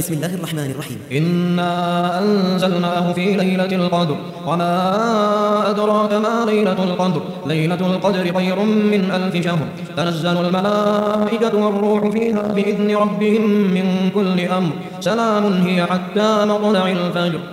بسم الله الرحمن الرحيم. إنا أنزلناه في ليلة القدر وما أدراك ما ليلة القدر ليلة القدر خير من 1000 شهر تنزل الملائكة والروح فيها بإذن ربهم من كل أمر سلام هي حتى مطلع الفجر.